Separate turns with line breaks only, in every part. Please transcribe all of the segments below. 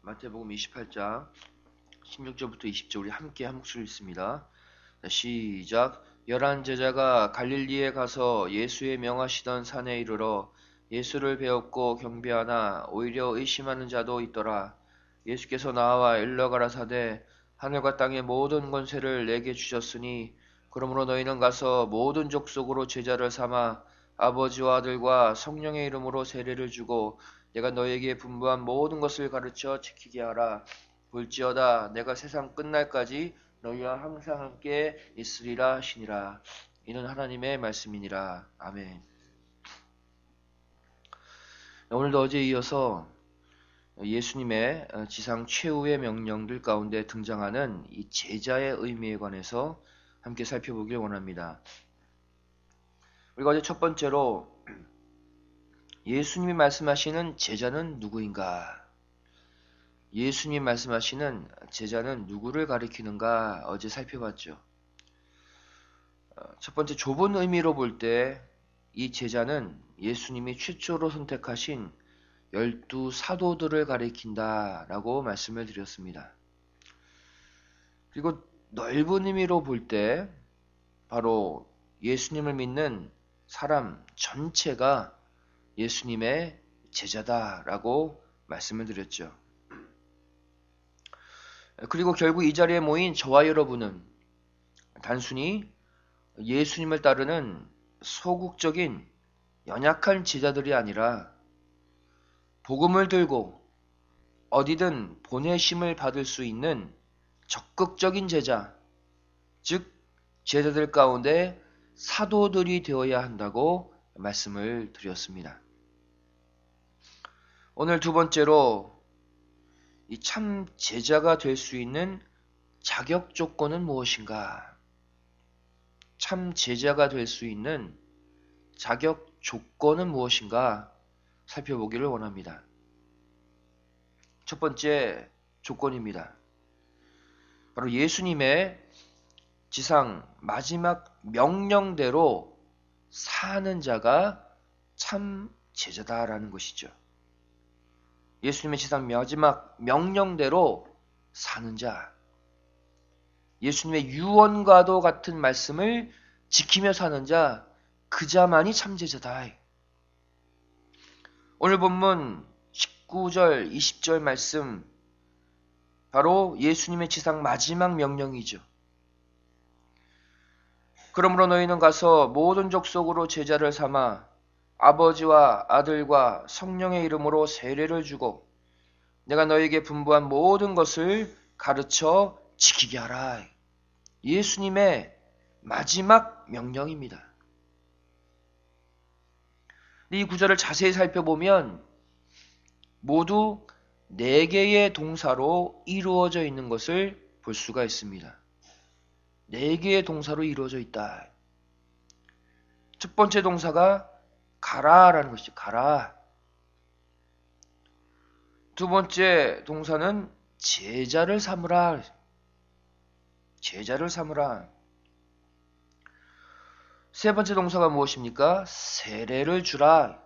마태복음 28장 16절부터 20절 우리 함께 한 목소리 읽습니다. 시작. 11 제자가 갈릴리에 가서 예수의 명하시던 산에 이르러 예수를 배웠고 경배하나 오히려 의심하는 자도 있더라. 예수께서 나와 일러 가라사대 하늘과 땅의 모든 권세를 내게 주셨으니 그러므로 너희는 가서 모든 족속으로 제자를 삼아 아버지와 아들과 성령의 이름으로 세례를 주고 내가 너희에게 분부한 모든 것을 가르쳐 지키게 하라. 볼지어다 내가 세상 끝날까지 너희와 항상 함께 있으리라 하시니라. 이는 하나님의 말씀이니라. 아멘. 오늘도 어제에 이어서 예수님의 지상 최후의 명령들 가운데 등장하는 이 제자의 의미에 관해서 함께 살펴보길 원합니다. 우리가 어제 첫 번째로 예수님이 말씀하시는 제자는 누구인가? 예수님이 말씀하시는 제자는 누구를 가리키는가 어제 살펴봤죠. 첫 번째 좁은 의미로 볼 때 이 제자는 예수님이 최초로 선택하신 12 사도들을 가리킨다라고 말씀을 드렸습니다. 그리고 넓은 의미로 볼 때 바로 예수님을 믿는 사람 전체가 예수님의 제자다라고 말씀을 드렸죠. 그리고 결국 이 자리에 모인 저와 여러분은 단순히 예수님을 따르는 소극적인 연약한 제자들이 아니라 복음을 들고 어디든 보내심을 받을 수 있는 적극적인 제자, 즉 제자들 가운데 사도들이 되어야 한다고 말씀을 드렸습니다. 오늘 두 번째로 이 참 제자가 될 수 있는 자격 조건은 무엇인가? 참 제자가 될 수 있는 자격 조건은 무엇인가 살펴보기를 원합니다. 첫 번째 조건입니다. 바로 예수님의 지상 마지막 명령대로 사는 자가 참 제자다라는 것이죠. 예수님의 지상 마지막 명령대로 사는 자, 예수님의 유언과도 같은 말씀을 지키며 사는 자, 그 자만이 참 제자다. 오늘 본문 19절, 20절 말씀, 바로 예수님의 지상 마지막 명령이죠. 그러므로 너희는 가서 모든 족속으로 제자를 삼아 아버지와 아들과 성령의 이름으로 세례를 주고 내가 너희에게 분부한 모든 것을 가르쳐 지키게 하라. 예수님의 마지막 명령입니다. 이 구절을 자세히 살펴보면 모두 4개의 동사로 이루어져 있는 것을 볼 수가 있습니다. 4개의 동사로 이루어져 있다. 첫 번째 동사가 가라라는 것이죠. 가라. 두 번째 동사는 제자를 삼으라. 제자를 삼으라. 세 번째 동사가 무엇입니까? 세례를 주라.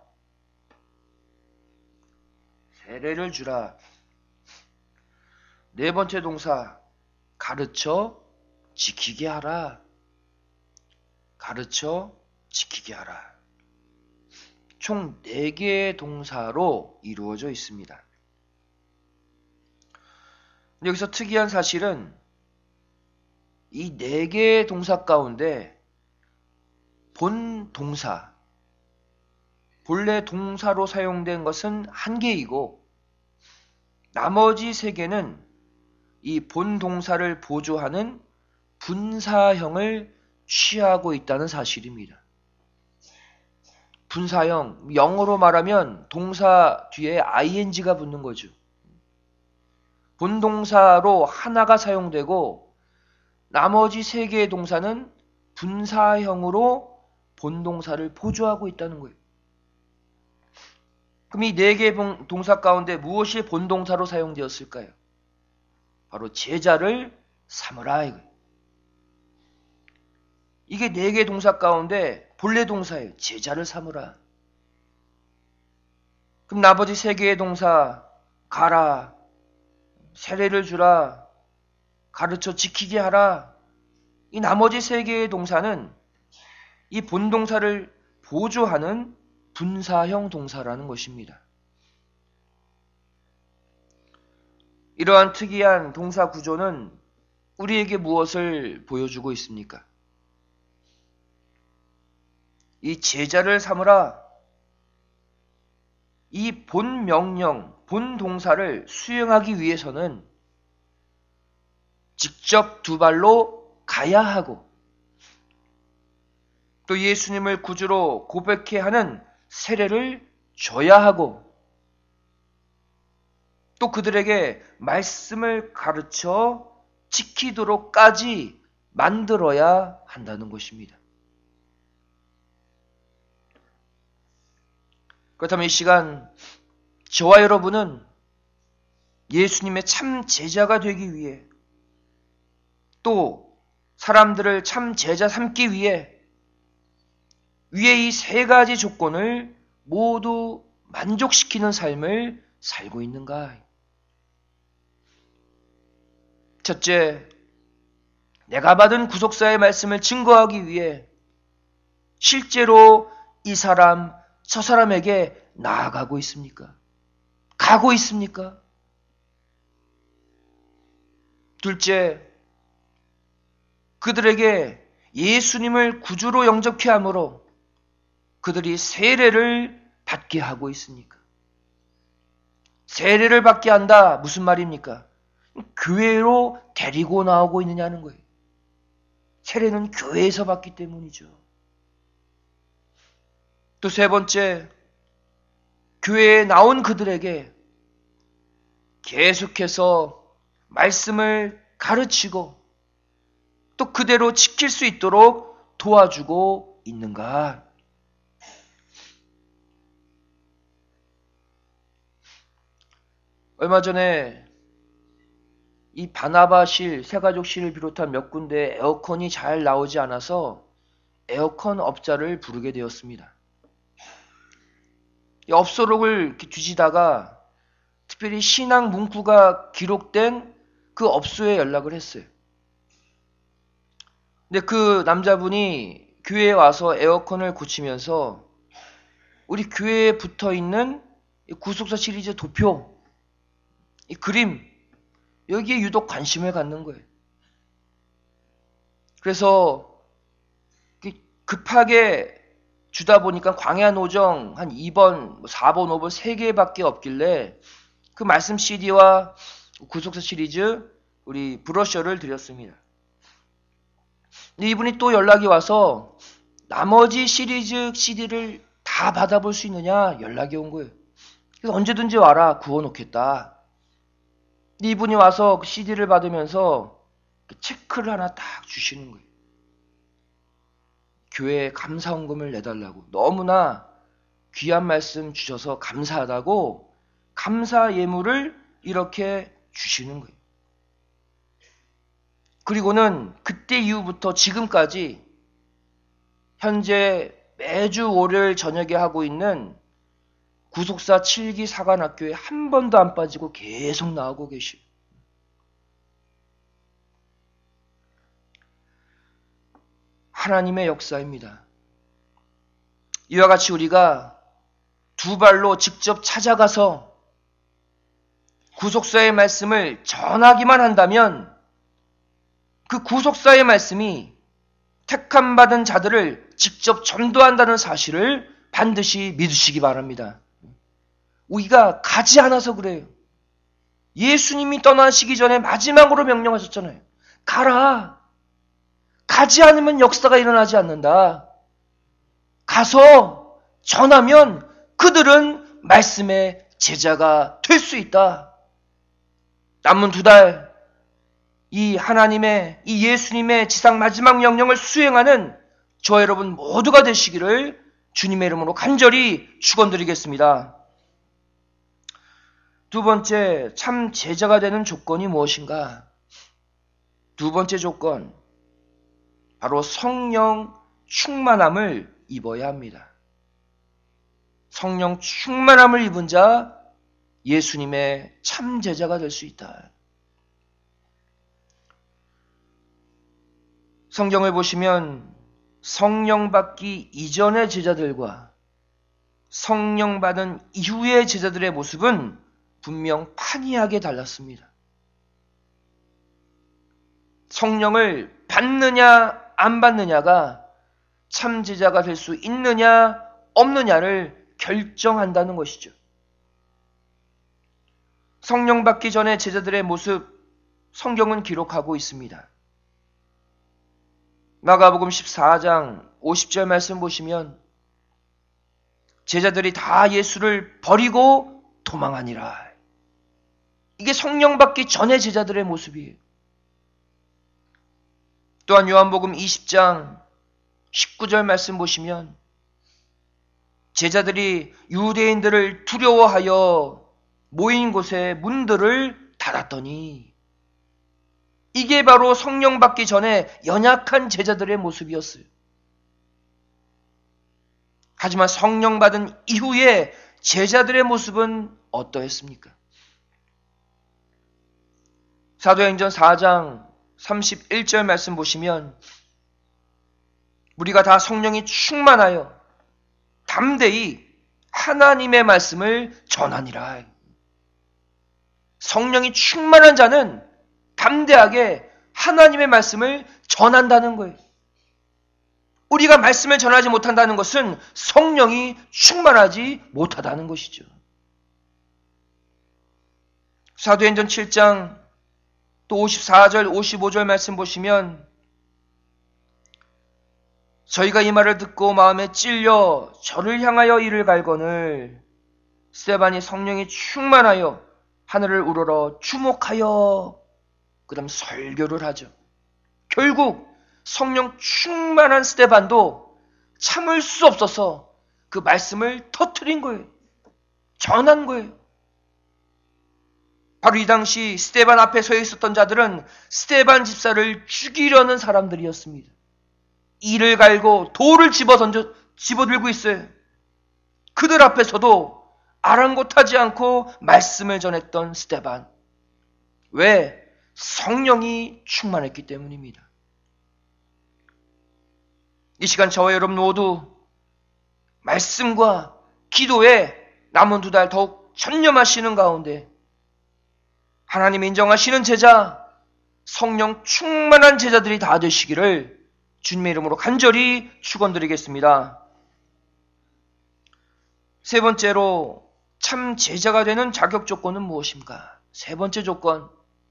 세례를 주라. 네 번째 동사 가르쳐 지키게 하라. 가르쳐 지키게 하라. 총 4개의 동사로 이루어져 있습니다. 여기서 특이한 사실은 이 4개의 동사 가운데 본 동사, 본래 동사로 사용된 것은 1개이고 나머지 3개는 이 본 동사를 보조하는 분사형을 취하고 있다는 사실입니다. 분사형, 영어로 말하면 동사 뒤에 ing가 붙는 거죠. 본동사로 하나가 사용되고 나머지 3개의 동사는 분사형으로 본동사를 보조하고 있다는 거예요. 그럼 이 4개의 동사 가운데 무엇이 본동사로 사용되었을까요? 바로 제자를 삼으라 이거예요. 이게 4개의 동사 가운데 본래 동사예요. 제자를 삼으라. 그럼 나머지 3개의 동사 가라, 세례를 주라, 가르쳐 지키게 하라. 이 나머지 세 개의 동사는 이 본동사를 보조하는 분사형 동사라는 것입니다. 이러한 특이한 동사 구조는 우리에게 무엇을 보여주고 있습니까? 이 제자를 삼으라, 이 본 명령, 본 동사를 수행하기 위해서는 직접 두 발로 가야 하고 또 예수님을 구주로 고백해야 하는 세례를 줘야 하고 또 그들에게 말씀을 가르쳐 지키도록까지 만들어야 한다는 것입니다. 그렇다면 이 시간 저와 여러분은 예수님의 참 제자가 되기 위해 또 사람들을 참 제자 삼기 위해 위에 이 세 가지 조건을 모두 만족시키는 삶을 살고 있는가? 첫째, 내가 받은 구속사의 말씀을 증거하기 위해 실제로 이 사람, 저 사람에게 나아가고 있습니까? 가고 있습니까? 둘째, 그들에게 예수님을 구주로 영접케 함으로 그들이 세례를 받게 하고 있습니까? 세례를 받게 한다. 무슨 말입니까? 교회로 데리고 나오고 있느냐는 거예요. 세례는 교회에서 받기 때문이죠. 또 세 번째, 교회에 나온 그들에게 계속해서 말씀을 가르치고 또 그대로 지킬 수 있도록 도와주고 있는가? 얼마 전에 이 바나바실, 새가족실을 비롯한 몇 군데 에어컨이 잘 나오지 않아서 에어컨 업자를 부르게 되었습니다. 이 업소록을 이렇게 뒤지다가 특별히 신앙 문구가 기록된 그 업소에 연락을 했어요. 근데 그 남자분이 교회에 와서 에어컨을 고치면서 우리 교회에 붙어 있는 구속사 시리즈 도표, 이 그림, 여기에 유독 관심을 갖는 거예요. 그래서 급하게 주다 보니까 광야노정 한 2번, 4번, 5번 3개밖에 없길래 그 말씀 CD와 구속사 시리즈 우리 브로셔를 드렸습니다. 근데 이분이 또 연락이 와서 나머지 시리즈 CD를 다 받아볼 수 있느냐 연락이 온 거예요. 그래서 언제든지 와라, 구워놓겠다. 근데 이분이 와서 그 CD를 받으면서 체크를 하나 딱 주시는 거예요. 교회에 감사헌금을 내달라고. 너무나 귀한 말씀 주셔서 감사하다고 감사 예물을 이렇게 주시는 거예요. 그리고는 그때 이후부터 지금까지 현재 매주 월요일 저녁에 하고 있는 구속사 7기 사관학교에 한 번도 안 빠지고 계속 나오고 계시고, 하나님의 역사입니다. 이와 같이 우리가 두 발로 직접 찾아가서 구속사의 말씀을 전하기만 한다면 그 구속사의 말씀이 택함 받은 자들을 직접 전도한다는 사실을 반드시 믿으시기 바랍니다. 우리가 가지 않아서 그래요. 예수님이 떠나시기 전에 마지막으로 명령하셨잖아요. 가라. 가지 않으면 역사가 일어나지 않는다. 가서 전하면 그들은 말씀의 제자가 될 수 있다. 남은 2달 이 하나님의, 이 예수님의 지상 마지막 명령을 수행하는 저 여러분 모두가 되시기를 주님의 이름으로 간절히 축원드리겠습니다. 두 번째, 참 제자가 되는 조건이 무엇인가? 두 번째 조건, 바로 성령 충만함을 입어야 합니다. 성령 충만함을 입은 자, 예수님의 참 제자가 될 수 있다. 성경을 보시면 성령 받기 이전의 제자들과 성령 받은 이후의 제자들의 모습은 분명 판이하게 달랐습니다. 성령을 받느냐 안 받느냐가 참 제자가 될 수 있느냐 없느냐를 결정한다는 것이죠. 성령 받기 전에 제자들의 모습 성경은 기록하고 있습니다. 마가복음 14장 50절 말씀 보시면 제자들이 다 예수를 버리고 도망하니라. 이게 성령 받기 전의 제자들의 모습이에요. 또한 요한복음 20장 19절 말씀 보시면 제자들이 유대인들을 두려워하여 모인 곳에 문들을 닫았더니 이게 바로 성령 받기 전에 연약한 제자들의 모습이었어요. 하지만 성령 받은 이후에 제자들의 모습은 어떠했습니까? 사도행전 4장 31절 말씀 보시면 우리가 다 성령이 충만하여 담대히 하나님의 말씀을 전하니라. 성령이 충만한 자는 담대하게 하나님의 말씀을 전한다는 거예요. 우리가 말씀을 전하지 못한다는 것은 성령이 충만하지 못하다는 것이죠. 사도행전 7장 또 54절 55절 말씀 보시면 저희가 이 말을 듣고 마음에 찔려 저를 향하여 이를 갈거늘 스데반이 성령이 충만하여 하늘을 우러러 주목하여 그 다음 설교를 하죠. 결국 성령 충만한 스데반도 참을 수 없어서 그 말씀을 터뜨린 거예요. 전한 거예요. 바로 이 당시 스데반 앞에 서 있었던 자들은 스데반 집사를 죽이려는 사람들이었습니다. 이를 갈고 돌을 집어들고 있어요. 그들 앞에서도 아랑곳하지 않고 말씀을 전했던 스데반. 왜? 성령이 충만했기 때문입니다. 이 시간 저와 여러분 모두 말씀과 기도에 남은 2달 더욱 전념하시는 가운데 하나님 인정하시는 제자, 성령 충만한 제자들이 다 되시기를 주님의 이름으로 간절히 축원드리겠습니다. 세 번째로 참 제자가 되는 자격 조건은 무엇입니까? 세 번째 조건,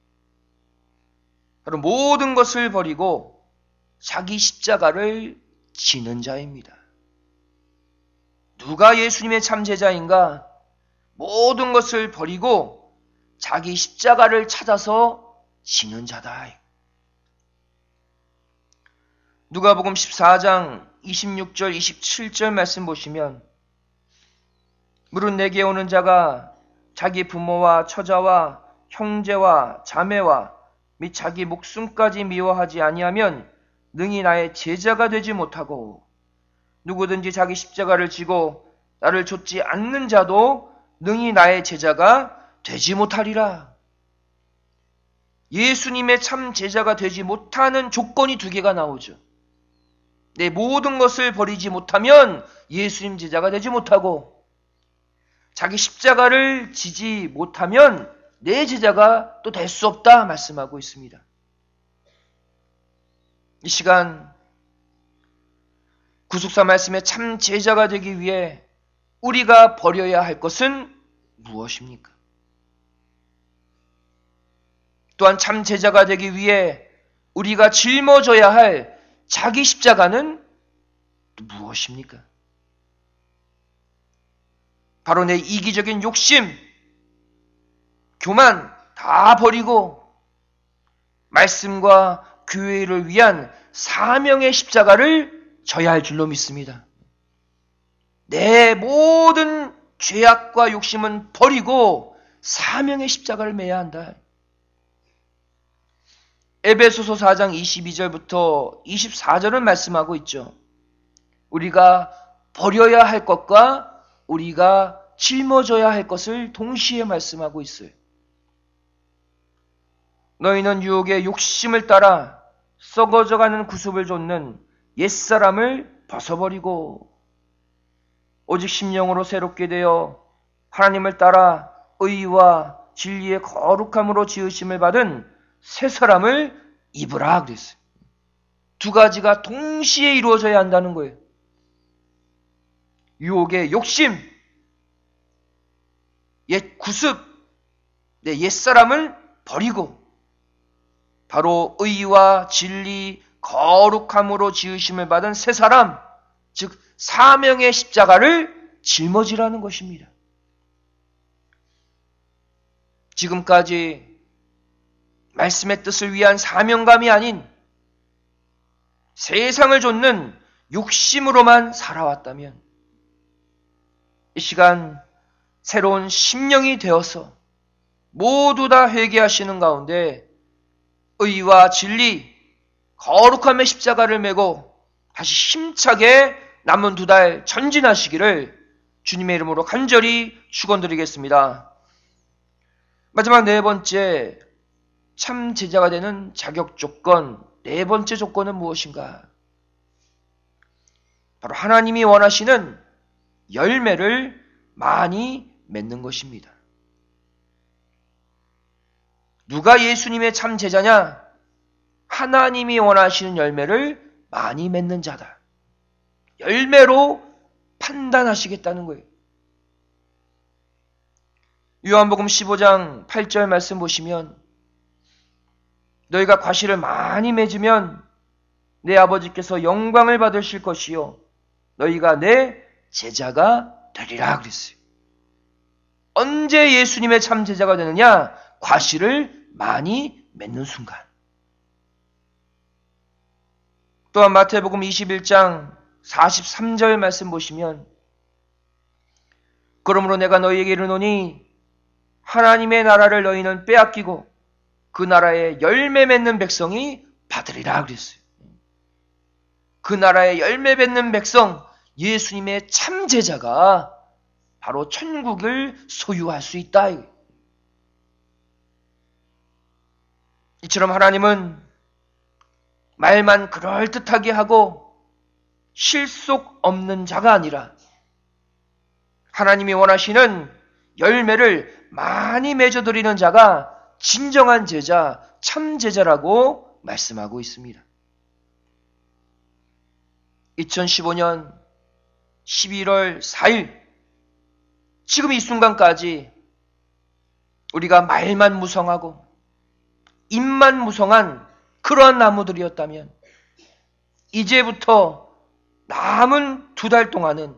바로 모든 것을 버리고 자기 십자가를 지는 자입니다. 누가 예수님의 참 제자인가? 모든 것을 버리고 자기 십자가를 찾아서 지는 자다. 누가복음 14장 26절 27절 말씀 보시면 무릇 내게 오는 자가 자기 부모와 처자와 형제와 자매와 및 자기 목숨까지 미워하지 아니하면 능히 나의 제자가 되지 못하고 누구든지 자기 십자가를 지고 나를 좇지 않는 자도 능히 나의 제자가 되지 못하리라. 예수님의 참 제자가 되지 못하는 조건이 2개가 나오죠. 내 모든 것을 버리지 못하면 예수님 제자가 되지 못하고 자기 십자가를 지지 못하면 내 제자가 또 될 수 없다 말씀하고 있습니다. 이 시간 구속사 말씀의 참 제자가 되기 위해 우리가 버려야 할 것은 무엇입니까? 또한 참 제자가 되기 위해 우리가 짊어져야 할 자기 십자가는 또 무엇입니까? 바로 내 이기적인 욕심, 교만 다 버리고 말씀과 교회를 위한 사명의 십자가를 져야 할 줄로 믿습니다. 내 모든 죄악과 욕심은 버리고 사명의 십자가를 매야 한다. 에베소서 4장 22절부터 24절은 말씀하고 있죠. 우리가 버려야 할 것과 우리가 짊어져야 할 것을 동시에 말씀하고 있어요. 너희는 유혹의 욕심을 따라 썩어져가는 구습을 좇는 옛사람을 벗어버리고 오직 심령으로 새롭게 되어 하나님을 따라 의와 진리의 거룩함으로 지으심을 받은 새 사람을 입으라 그랬어요. 두 가지가 동시에 이루어져야 한다는 거예요. 유혹의 욕심, 옛 구습, 내 옛사람을 버리고 바로 의와 진리, 거룩함으로 지으심을 받은 새 사람, 즉 사명의 십자가를 짊어지라는 것입니다. 지금까지 말씀의 뜻을 위한 사명감이 아닌 세상을 좇는 욕심으로만 살아왔다면 이 시간 새로운 심령이 되어서 모두 다 회개하시는 가운데 의와 진리, 거룩함의 십자가를 메고 다시 힘차게 남은 2달 전진하시기를 주님의 이름으로 간절히 축원드리겠습니다. 마지막 4번째, 참 제자가 되는 자격 조건, 4번째 조건은 무엇인가? 바로 하나님이 원하시는 열매를 많이 맺는 것입니다. 누가 예수님의 참 제자냐? 하나님이 원하시는 열매를 많이 맺는 자다. 열매로 판단하시겠다는 거예요. 요한복음 15장 8절 말씀 보시면 너희가 과실을 많이 맺으면 내 아버지께서 영광을 받으실 것이요 너희가 내 제자가 되리라 그랬어요. 언제 예수님의 참 제자가 되느냐? 과실을 많이 맺는 순간. 또한 마태복음 21장 43절 말씀 보시면 그러므로 내가 너희에게 이르노니 하나님의 나라를 너희는 빼앗기고 그 나라에 열매 맺는 백성이 받으리라 그랬어요. 그 나라에 열매 맺는 백성, 예수님의 참 제자가 바로 천국을 소유할 수 있다. 이처럼 하나님은 말만 그럴듯하게 하고 실속 없는 자가 아니라 하나님이 원하시는 열매를 많이 맺어드리는 자가 진정한 제자, 참 제자라고 말씀하고 있습니다. 2015년 11월 4일 지금 이 순간까지 우리가 말만 무성하고 입만 무성한 그러한 나무들이었다면 이제부터 남은 2달 동안은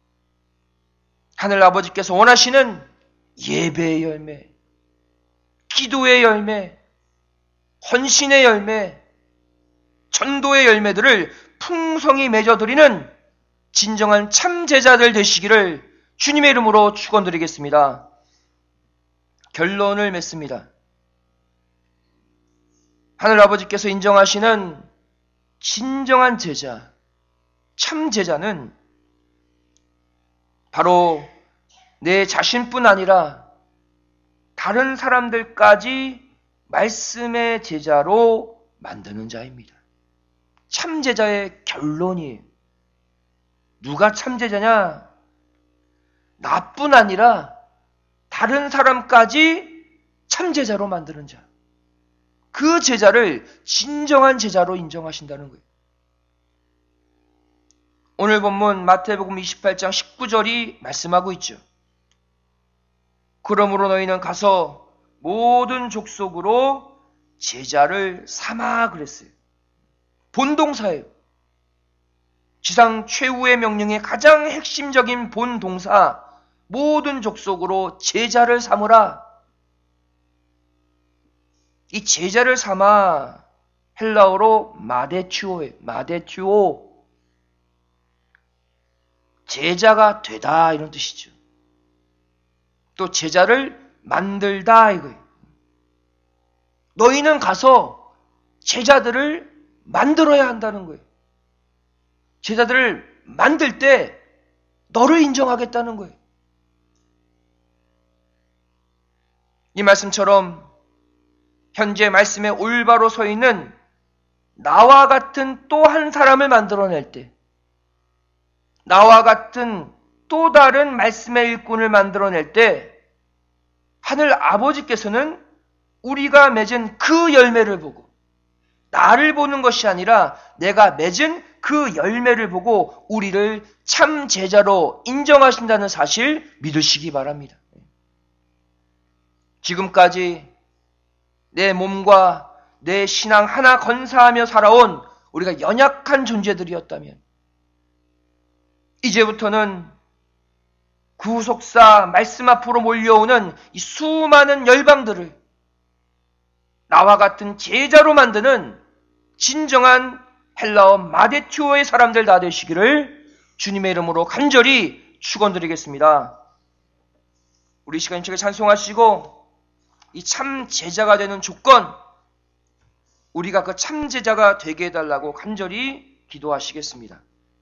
하늘 아버지께서 원하시는 예배의 열매, 기도의 열매, 헌신의 열매, 전도의 열매들을 풍성히 맺어드리는 진정한 참 제자들 되시기를 주님의 이름으로 축원드리겠습니다. 결론을 맺습니다. 하늘 아버지께서 인정하시는 진정한 제자, 참 제자는 바로 내 자신뿐 아니라 다른 사람들까지 말씀의 제자로 만드는 자입니다. 참 제자의 결론이에요. 누가 참 제자냐? 나뿐 아니라 다른 사람까지 참 제자로 만드는 자. 그 제자를 진정한 제자로 인정하신다는 거예요. 오늘 본문 마태복음 28장 19절이 말씀하고 있죠. 그러므로 너희는 가서 모든 족속으로 제자를 삼아 그랬어요. 본동사예요. 지상 최후의 명령의 가장 핵심적인 본동사, 모든 족속으로 제자를 삼으라. 이 제자를 삼아 헬라어로 마데튜오예요. 마데튜오. 제자가 되다 이런 뜻이죠. 또 제자를 만들다 이거예요. 너희는 가서 제자들을 만들어야 한다는 거예요. 제자들을 만들 때 너를 인정하겠다는 거예요. 이 말씀처럼 현재 말씀에 올바로 서 있는 나와 같은 또 한 사람을 만들어낼 때, 나와 같은 또 다른 말씀의 일꾼을 만들어낼 때, 하늘 아버지께서는 우리가 맺은 그 열매를 보고, 나를 보는 것이 아니라 내가 맺은 그 열매를 보고 우리를 참 제자로 인정하신다는 사실 믿으시기 바랍니다. 지금까지 내 몸과 내 신앙 하나 건사하며 살아온 우리가 연약한 존재들이었다면, 이제부터는 구속사 말씀 앞으로 몰려오는 이 수많은 열방들을 나와 같은 제자로 만드는 진정한 헬라어 마데튜어의 사람들 다 되시기를 주님의 이름으로 간절히 축원드리겠습니다. 우리 시간 책에 찬송하시고, 이 참 제자가 되는 조건, 우리가 그 참 제자가 되게 해달라고 간절히 기도하시겠습니다.